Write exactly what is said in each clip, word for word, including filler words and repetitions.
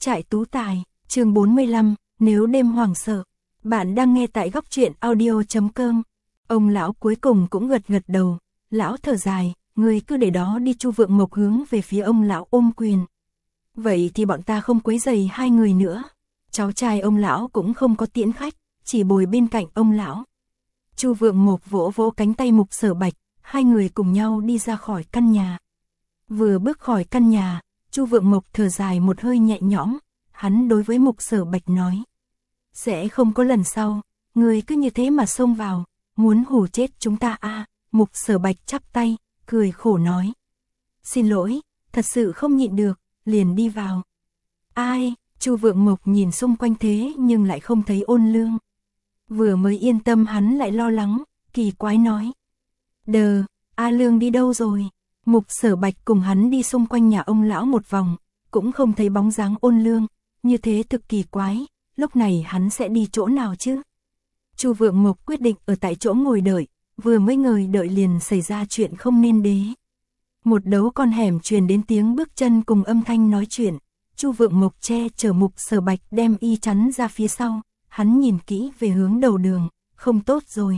Trại Tú Tài, chương bốn mươi lăm, nếu đêm hoảng sợ. Bạn đang nghe tại góc truyện audio chấm com. Ông lão cuối cùng cũng gật gật đầu, lão thở dài, người cứ để đó đi. Chu Vượng Mộc hướng về phía ông lão ôm quyền. Vậy thì bọn ta không quấy rầy hai người nữa. Cháu trai ông lão cũng không có tiễn khách, chỉ bồi bên cạnh ông lão. Chu Vượng Mộc vỗ vỗ cánh tay Mục Sở Bạch, hai người cùng nhau đi ra khỏi căn nhà. Vừa bước khỏi căn nhà, Chu Vượng Mộc thở dài một hơi nhẹ nhõm, hắn đối với Mục Sở Bạch nói: sẽ không có lần sau, người cứ như thế mà xông vào, muốn hù chết chúng ta à? Mục Sở Bạch chắp tay, cười khổ nói: xin lỗi, thật sự không nhịn được, liền đi vào. Ai? Chu Vượng Mộc nhìn xung quanh thế nhưng lại không thấy Ôn Lương. Vừa mới yên tâm hắn lại lo lắng, kỳ quái nói: đờ, A Lương đi đâu rồi? Mục Sở Bạch cùng hắn đi xung quanh nhà ông lão một vòng, cũng không thấy bóng dáng Ôn Lương, như thế thực kỳ quái, lúc này hắn sẽ đi chỗ nào chứ? Chu Vượng Mộc quyết định ở tại chỗ ngồi đợi, vừa mới ngồi đợi liền xảy ra chuyện không nên đế. Một đấu con hẻm truyền đến tiếng bước chân cùng âm thanh nói chuyện, Chu Vượng Mộc che chở Mục Sở Bạch đem y chắn ra phía sau, hắn nhìn kỹ về hướng đầu đường, không tốt rồi.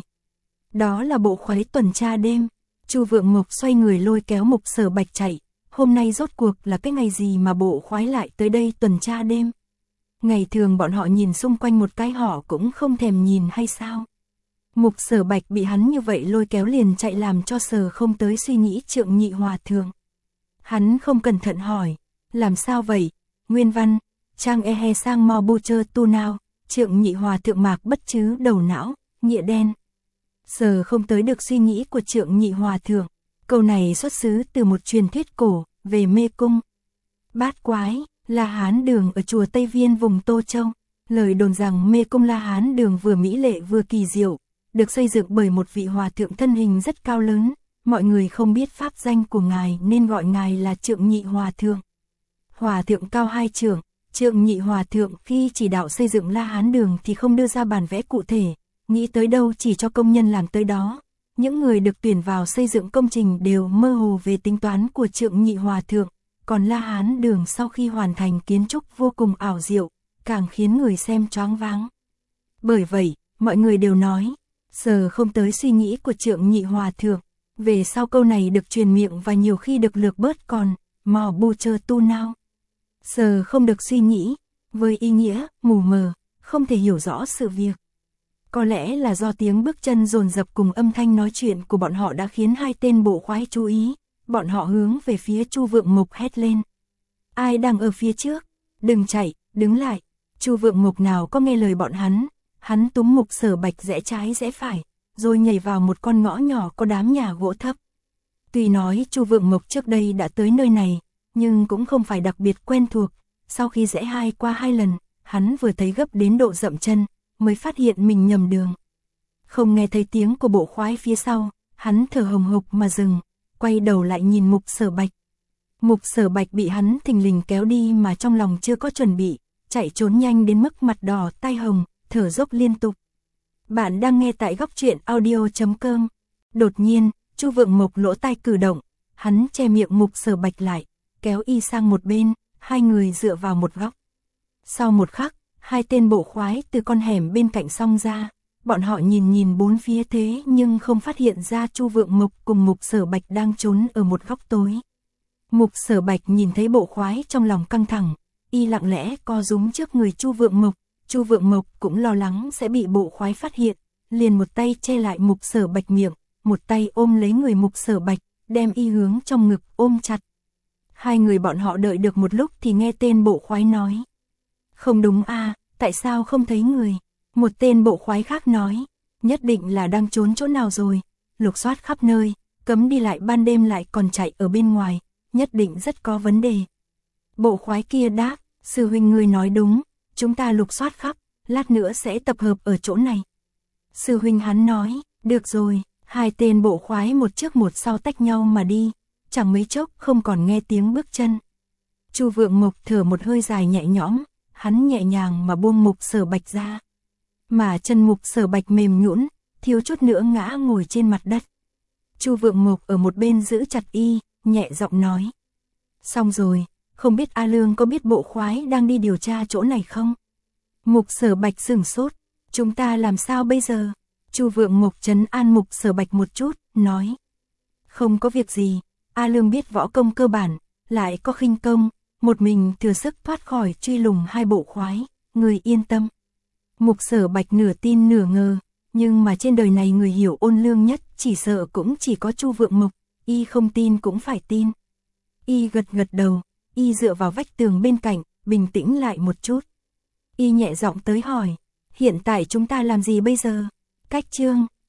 Đó là bộ khoái tuần tra đêm. Chu Vượng Mộc xoay người lôi kéo Mục Sở Bạch chạy, hôm nay rốt cuộc là cái ngày gì mà bộ khoái lại tới đây tuần tra đêm? Ngày thường bọn họ nhìn xung quanh một cái họ cũng không thèm nhìn hay sao? Mục Sở Bạch bị hắn như vậy lôi kéo liền chạy làm cho Sở không tới suy nghĩ Trượng Nhị Hòa Thượng. Hắn không cẩn thận hỏi, làm sao vậy? Nguyên văn, trang e he sang mo bu chơ tu nào, Trượng Nhị Hòa Thượng mạc bất chứ đầu não, nhịa đen. Sở không tới được suy nghĩ của Trượng Nhị Hòa Thượng, câu này xuất xứ từ một truyền thuyết cổ, về mê cung. Bát Quái, La Hán Đường ở chùa Tây Viên vùng Tô Châu, lời đồn rằng mê cung La Hán Đường vừa mỹ lệ vừa kỳ diệu, được xây dựng bởi một vị hòa thượng thân hình rất cao lớn, mọi người không biết pháp danh của ngài nên gọi ngài là Trượng Nhị Hòa Thượng. Hòa thượng cao hai trượng, Trượng Nhị Hòa Thượng khi chỉ đạo xây dựng La Hán Đường thì không đưa ra bản vẽ cụ thể, nghĩ tới đâu chỉ cho công nhân làm tới đó. Những người được tuyển vào xây dựng công trình đều mơ hồ về tính toán của Trượng Nhị Hòa Thượng, còn La Hán Đường sau khi hoàn thành kiến trúc vô cùng ảo diệu, càng khiến người xem choáng váng. Bởi vậy, mọi người đều nói, Sở không tới suy nghĩ của Trượng Nhị Hòa Thượng, về sau câu này được truyền miệng và nhiều khi được lược bớt còn, mò bu chơ tu nào. Sở không được suy nghĩ, với ý nghĩa, mù mờ, không thể hiểu rõ sự việc. Có lẽ là do tiếng bước chân dồn dập cùng âm thanh nói chuyện của bọn họ đã khiến hai tên bộ khoái chú ý, bọn họ hướng về phía Chu Vượng Mộc hét lên. Ai đang ở phía trước? Đừng chạy, đứng lại. Chu Vượng Mộc nào có nghe lời bọn hắn, hắn túm Mục Sở Bạch rẽ trái rẽ phải, rồi nhảy vào một con ngõ nhỏ có đám nhà gỗ thấp. Tuy nói Chu Vượng Mộc trước đây đã tới nơi này, nhưng cũng không phải đặc biệt quen thuộc, sau khi rẽ hai qua hai lần, hắn vừa thấy gấp đến độ dậm chân, mới phát hiện mình nhầm đường. Không nghe thấy tiếng của bộ khoái phía sau, hắn thở hồng hộc mà dừng, quay đầu lại nhìn Mục Sở Bạch. Mục Sở Bạch bị hắn thình lình kéo đi mà trong lòng chưa có chuẩn bị, chạy trốn nhanh đến mức mặt đỏ tai hồng, thở dốc liên tục. Bạn đang nghe tại góc truyện audio chấm com. Đột nhiên, Chu Vượng Mộc lỗ tai cử động, hắn che miệng Mục Sở Bạch lại, kéo y sang một bên, hai người dựa vào một góc. Sau một khắc, hai tên bộ khoái từ con hẻm bên cạnh xông ra, bọn họ nhìn nhìn bốn phía thế nhưng không phát hiện ra Chu Vượng Mộc cùng Mục Sở Bạch đang trốn ở một góc tối. Mục Sở Bạch nhìn thấy bộ khoái trong lòng căng thẳng, y lặng lẽ co rúm trước người Chu Vượng Mộc, Chu Vượng Mộc cũng lo lắng sẽ bị bộ khoái phát hiện, liền một tay che lại Mục Sở Bạch miệng, một tay ôm lấy người Mục Sở Bạch, đem y hướng trong ngực ôm chặt. Hai người bọn họ đợi được một lúc thì nghe tên bộ khoái nói. Không đúng à, tại sao không thấy người? Một tên bộ khoái khác nói, nhất định là đang trốn chỗ nào rồi, lục soát khắp nơi, cấm đi lại ban đêm lại còn chạy ở bên ngoài, nhất định rất có vấn đề. Bộ khoái kia đáp, sư huynh ngươi nói đúng, chúng ta lục soát khắp, lát nữa sẽ tập hợp ở chỗ này. Sư huynh hắn nói, được rồi, hai tên bộ khoái một trước một sau tách nhau mà đi, chẳng mấy chốc không còn nghe tiếng bước chân. Chu Vượng Mộc thở một hơi dài nhẹ nhõm, hắn nhẹ nhàng mà buông Mục Sở Bạch ra. Mà chân Mục Sở Bạch mềm nhũn, thiếu chút nữa ngã ngồi trên mặt đất. Chu Vượng Mộc ở một bên giữ chặt y, nhẹ giọng nói. Xong rồi, không biết A Lương có biết bộ khoái đang đi điều tra chỗ này không? Mục Sở Bạch sửng sốt, chúng ta làm sao bây giờ? Chu Vượng Mục trấn an Mục Sở Bạch một chút, nói. Không có việc gì, A Lương biết võ công cơ bản, lại có khinh công, một mình thừa sức thoát khỏi truy lùng hai bộ khoái, người yên tâm. Mục Sở Bạch nửa tin nửa ngờ, nhưng mà trên đời này người hiểu ôn lương nhất chỉ sợ cũng chỉ có Chu Vượng Mục, y không tin cũng phải tin. Y gật gật đầu, y dựa vào vách tường bên cạnh, bình tĩnh lại một chút. Y nhẹ giọng tới hỏi, hiện tại chúng ta làm gì bây giờ? Cách chương